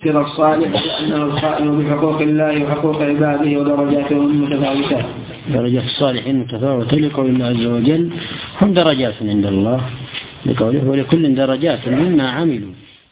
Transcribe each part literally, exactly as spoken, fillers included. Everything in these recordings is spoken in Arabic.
الصالح لأنه القائم بحقوق الله وحقوق عباده ودرجاتهم متفاوتة. درجات الصالحين متفاوتة لقول الله عز وجل هم درجات عند الله لقوله ولكل درجات مما عملوا.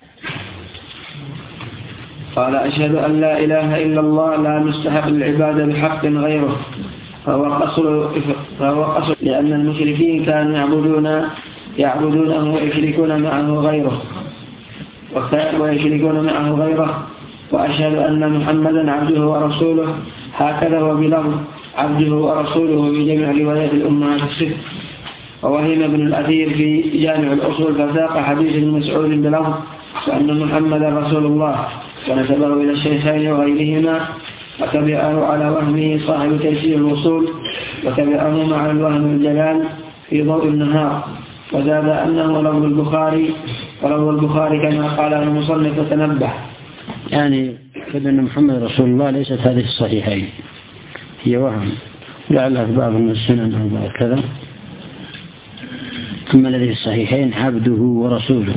قال أشهد أن لا إله إلا الله لا مستحق للعبادة بحق غيره، فهو قصر, فهو قصر لأن المشركين كانوا يعبدون يعبدونه ويشركون معه غيره ويشركون معه غيره وأشهد أن محمدا عبده ورسوله، هكذا هو بلفظ عبده ورسوله في جميع روايات الأمهات الست. ووهم ابن الأثير في جامع الأصول فساق حديث ابن مسعود بلفظ وأن محمدا رسول الله ونسبه إلى الشيخين وغيرهما، وتبعه على وهمه صاحب تيسير الوصول، وتبعه مع الوهم الجلال في ضوء النهار، وزاد أنه لفظ البخاري ولفظ البخاري كما قال المصنف وتنبه. يعني كذا أن محمد رسول الله ليست هذه الصحيحين، هي وهم لعلها في بعض من السنن أو بعض كذا. ثم الذي الصحيحين عبده ورسوله.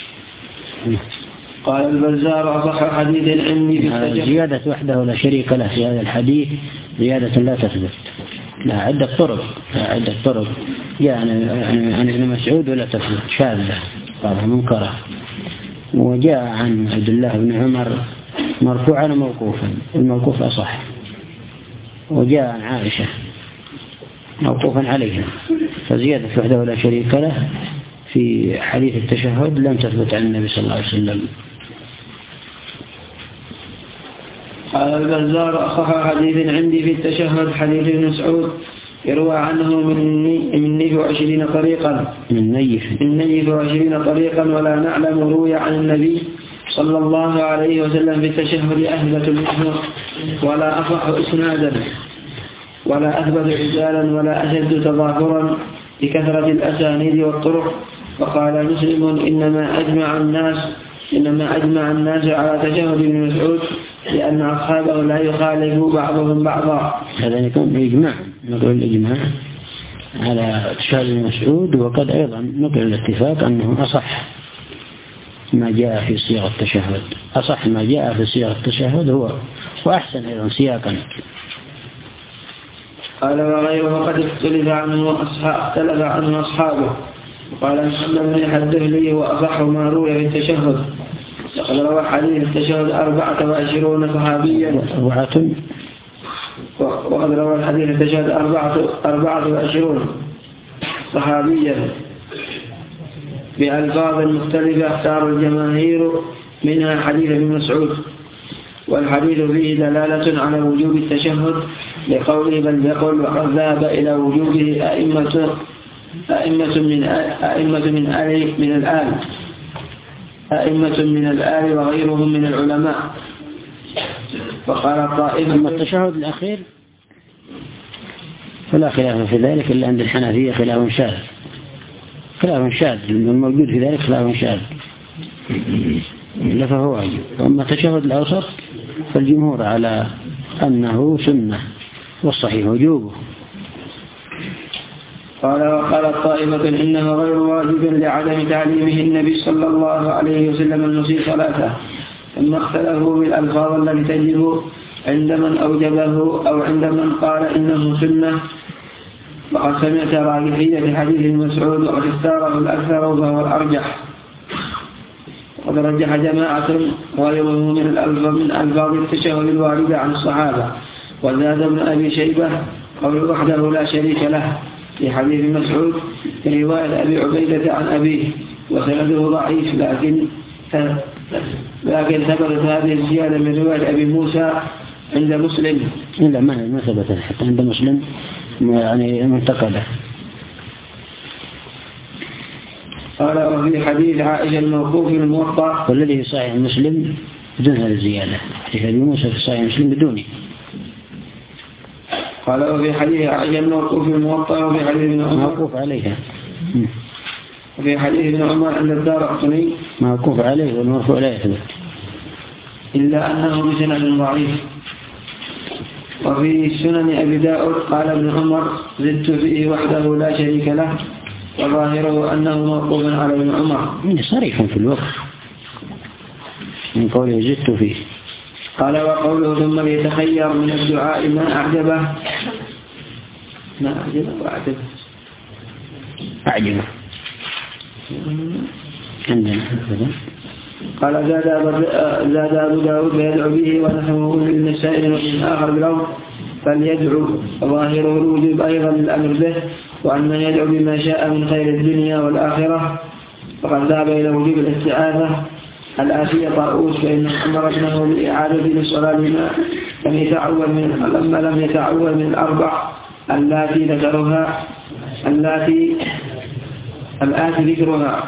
قال البزار أصح حديث عندي في التجهد. زيادة وحده لا شريك له في هذا الحديث زيادة لا تثبت، لا عدة طرق لا عدة طرق يعني عن ابن مسعود ولا تثبت، شاذة بعضها منكرة. وجاء عن عبد الله بن عمر مرفوعا وموقوفا، الموقوف أصح. وجاء عن عائشة موقوفا عليها، فزيادة وحده لا شريك له في حديث التشهد لم تثبت عن النبي صلى الله عليه وسلم. قال البزار أصح حديث عندي في التشهد حديث ابن مسعود يروى عنه من نيف وعشرين طريقا من نيف من نيف وعشرين طريقا ولا نعلم روي عن النبي صلى الله عليه وسلم في التشهد أثبت منه ولا أصح إسنادا ولا أثبت رجالا ولا أشد تظاهرا بكثرة الأسانيد والطرق. وقال مسلم إنما أجمع الناس إنما أجمع الناس على تشهد ابن مسعود لأن أصحابه لا يخالف بعضهم بعضا. هذا يكون إجماع، نقول الإجماع على تشهد ابن مسعود، وقد أيضا نقل الاتفاق أنه أصح ما جاء في صيغة التشهد، أصح ما جاء في صيغة التشهد هو وأحسن أيضا سياقا. قال وغيره قد اختلف عنه أصحاب اختلف عنه أصحابه. وقال محمد بن الدهلي وأصح ما روي في التشهد. لقد روى حديث التشهد أربعة وعشرون صحابيا وقد روى الحديث التشهد أربعة أربعة وعشرون صحابيا بألفاظ مختلفة اختار الجماهير منها حديث ابن مسعود، والحديث فيه دلالة على وجوب التشهد لقوله بل يقول وقد ذهب إلى وجوبه أئمة أئمة من أئمة من آل من الآل أئمة من الآل وغيرهم من العلماء. فقال طائفة أما التشهد الأخير فلا خلاف في ذلك إلا عند الحنفية خلاف شاذ خلاف شاذ الموجود في ذلك خلاف شاذ لا فهو واجب. وأما التشهد الأوسط فالجمهور على أنه سنة والصحيح وجوبه. قال وقال الطائفة إنه غير واجب لعدم تعليمه النبي صلى الله عليه وسلم المسيء صلاته، ثم اختلفوا بالألفاظ التي تجب عند من أوجبه أو عند من قال إنه سنة. وقد سمعت راجحية في حديث المسعود وقد اختاره الأكثر وهو الأرجح، وقد رجح جماعة غيرهم من الألفاظ من ألفاظ التشهد الواردة عن الصحابة. وزاد ابن أبي شيبة قول وحده لا شريك له في حديث مسعود في رواية أبي عبيدة عن أبيه، وسنده ضعيف لكن لكن ثبتت هذه الزيادة من رواية أبي موسى عند مسلم. لا ما ثبتت حتى عند مسلم يعني منتقدة. قال وفي حديث عائشة الموقوف في الموطأ والذي في صحيح مسلم بدون هذه الزيادة، حديث أبي موسى في صحيح مسلم بدونه. قال وفي حديث عائشة الموقوف في الموطأ وفي حديث ابن عمر موقوف عليها وفي حديث ابن عمر عند الدارقطني موقوف عليه والمرفوع لا يثبت إلا أنه بسند ضعيف. وفي سنن أبي داود قال ابن عمر زدت فيه وحده لا شريك له، وظاهره أنه موقوف على ابن عمر صريح في الوقت من قوله زدت فيه. قال وقوله ثم ليتخير من الدعاء ما أعجبه ما أعجبه وأعجبه أعجبه عندنا. قال زاد زاد أبو داود يدعو به ونحوه من السائل ومن آخر بالأرض فليدعو ظاهره الوجوب أيضا للأمر به، وأن من يدعو بما شاء من خير الدنيا والآخرة فقد ذهب إلى وجوب الاستعاذة. الآتية طاؤوس فإنه أمر ابنه بالإعادة للصلاة لما لم يتعود من لما لم يتعود من الأربع اللاتي ذكرها اللاتي الآتي ذكرها.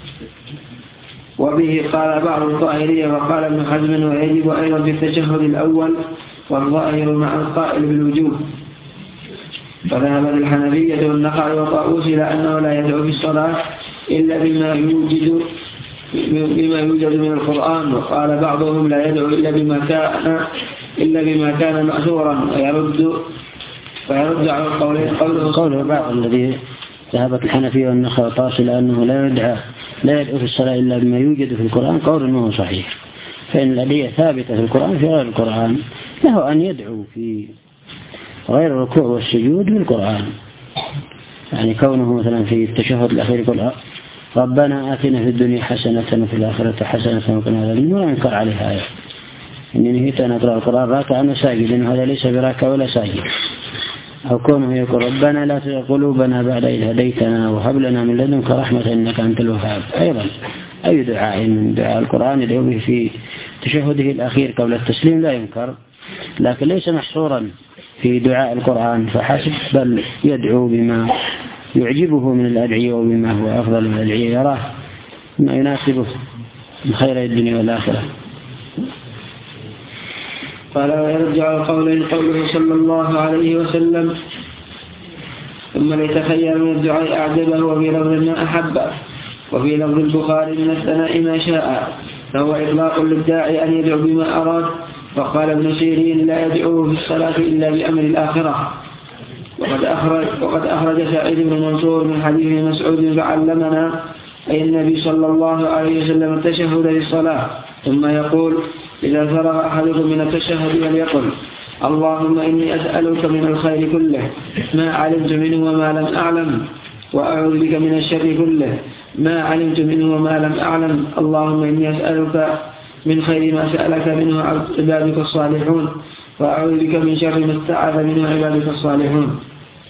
وبه قال بعض الظاهرية وقال ابن حزم ويجب أيضا في التشهد الأول والظاهر مع القائل بالوجوب. فذهب الحنفية والنخعي وطاؤوس إلى أنه لا يدعو في الصلاة إلا بما يوجد بما يوجد من القرآن، وقال بعضهم لا يدعو إلا بما كان إلا بما كان مأثورا ويرد ويرد على القولين قوله قوله بعض الذي ذهبت الحنفية والنخعي وطاؤوس إلى أنه لا يدعو لا يدعو في الصلاة إلا بما يوجد في القرآن قول أنه صحيح، فإن الأدعية ثابتة في القرآن في غير القرآن، له أن يدعو في غير الركوع والسجود بالقرآن، يعني كونه مثلا في التشهد الأخير يقول ربنا آتنا في الدنيا حسنة وفي الآخرة حسنة وقنا عذاب النار ولا ينكر عليها آية إني نهيت أن أقرأ القرآن راكعا وساجدا، إن هذا ليس براكع ولا ساجد. أو كونه يقول ربنا لا تزغ قلوبنا بعد إذ هديتنا وهب لنا من لدنك رحمة إنك أنت الوهاب. أيضا أي دعاء من دعاء القرآن يدعو به في تشهده الأخير قبل التسليم لا ينكر، لكن ليس محصورا في دعاء القرآن فحسب، بل يدعو بما يعجبه من الأدعية وبما هو أفضل من الأدعية يراه ما يناسبه من خير الدنيا والآخرة. قال ويرجع القولين قوله صلى الله عليه وسلم ثم ليتخير من الدعاء أعجبه وفي لفظ ما أحبه، وفي لفظ البخاري من الثناء ما شاء، فهو إطلاق للداعي أن يدعو بما أراد. وقال ابن سيرين لا يدعو في الصلاة إلا بأمر الآخرة. وقد أخرج, وقد أخرج سعيد بن منصور من حديث مسعود فعلمنا أي النبي صلى الله عليه وسلم التشهد للصلاة ثم يقول إذا فرغ أحدكم من التشهد فليقل اللهم إني أسألك من الخير كله ما علمت منه وما لم أعلم، وأعوذ بك من الشر كله ما علمت منه وما لم أعلم، اللهم إني أسألك من خير ما سألك منه عبادك الصالحون، وأعوذ بك من شر ما استعاذ منه عبادك الصالحون.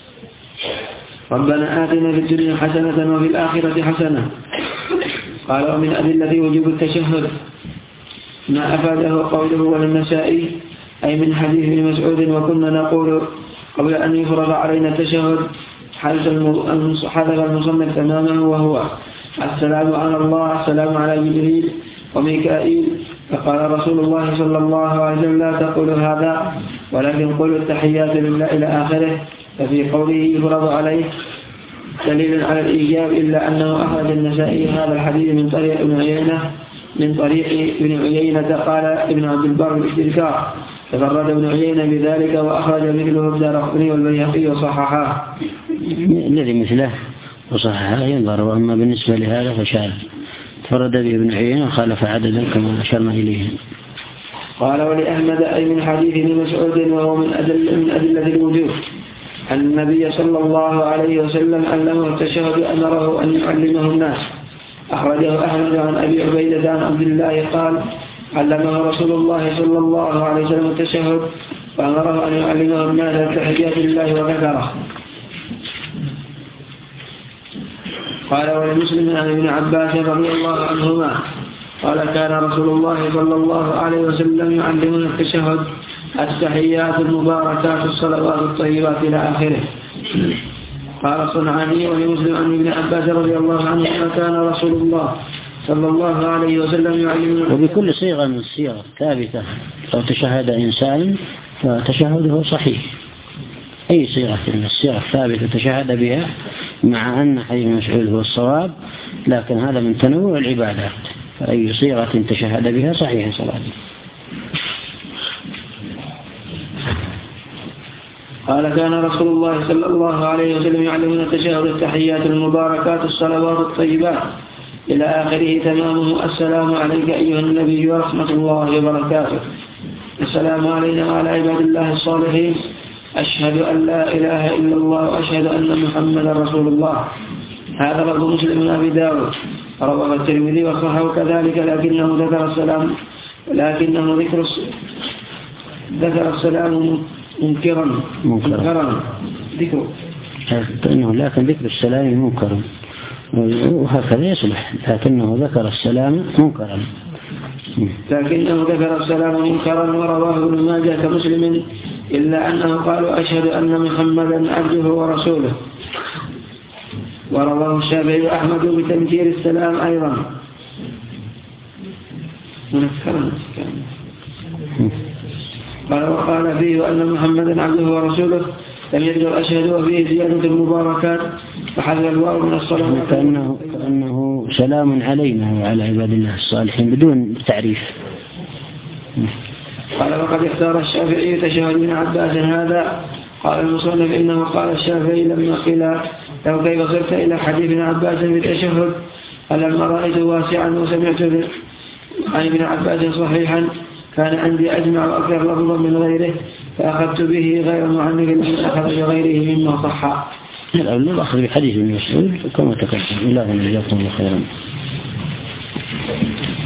ربنا آتنا في الدنيا حسنة وفي الآخرة حسنة. قال ومن أدلة وجوب التشهد ما أفاده قوله وللنسائي أي من حديث ابن مسعود وكنا نقول قبل أن يفرض علينا التشهد حدث المصنف تماما وهو السلام على الله السلام على جبريل وميكائيل، فقال رسول الله صلى الله عليه وسلم لا تقول هذا ولكن قل التحيات لله إلى آخره. ففي قوله يفرض عليه دليل على الإيجاب إلا أنه أخرج النسائي هذا الحديث من طريق ابن عيينة من طريق ابن عيينة قال ابن عبد البر بالاستذكار تفرد ابن عيينة بذلك وأخرج مثله الدارقطني والبيهقي وصححاه. الذي مثله وصححاه ينظر، وأما بالنسبة لهذا فشاذ تفرد به ابن عيينة وخالف عددا كما أشرنا إليه. قال ولأحمد أي من حديث ابن مسعود وهو من أدل من أدلة الوجوب أن النبي صلى الله عليه وسلم علمه التشهد أمره أن يعلمه الناس. أخرجه أحمد عن أبي عبيدة عن عبد الله قال علمه رسول الله صلى الله عليه وسلم التشهد وأمره أن يعلمه الناس تحيات الله وذكره. قال ولمسلم عن ابن عباس رضي الله عنهما قال كان رسول الله صلى الله عليه وسلم يعلمنا التشهد التحيات المباركات الصلوات الطيبات إلى آخره. قال الصنعاني ولمسلم عن ابن عباس رضي الله عنه كان رسول الله صلى الله عليه وسلم يعلمنا. وبكل صيغة من الصيغ ثابتة لو تشهد إنسان فتشهده صحيح، أي صيغة من الصيغ الثابتة تشهد بها مع أن حديث مسعود هو الصواب، لكن هذا من تنوع العبادات، فأي صيغة تشهد بها صحيح صلاته. قال كان رسول الله صلى الله عليه وسلم يعلمنا التشهد التحيات المباركات الصلوات الطيبات إلى آخره تمامه: السلام عليك أيها النبي ورحمة الله وبركاته، السلام علينا وعلى عباد الله الصالحين، أشهد أن لا إله إلا الله وأشهد أن محمدا رسول الله. هذا لفظ مسلم بن أبي داود، رواه الترمذي وصححه كذلك، لكنه ذكر السلام لكنه ذكر ذكر السلام منكرا منكرا ذكره لكن ذكر السلام منكرا، وهكذا يصلح، لكنه ذكر السلام منكرا لكنه ذكر السلام منكرا ورواه ابن ماجه كمسلم، إلا أنه قالوا أشهد أن محمدا عبده ورسوله. ورواه الشافعي وأحمد بتنكير السلام أيضا منكرا. قال وقال فيه أن محمدا عبده ورسوله لم يذكر أشهد، وفيه زيادة المباركات فحذف الواو من الصلاة كأنه, كأنه سلام علينا وعلى عباد الله الصالحين بدون تعريف. قال وقد اختار الشافعي تشهد ابن عباس هذا. قال المصنف إنه قال الشافعي لما قيل لو كيف صرت إلى حديث ابن عباس في التشهد فلما رأيت واسعا وسمعت عن ابن عباس صحيحا كان عندي أجمع وأكثر لفظا من غيره فأخذت به غير معنف لمن أخذ بغيره مما صح. الأول الأخذ بحديث ابن مسعود كما تكلم. الله يجزاكم الله خيرا.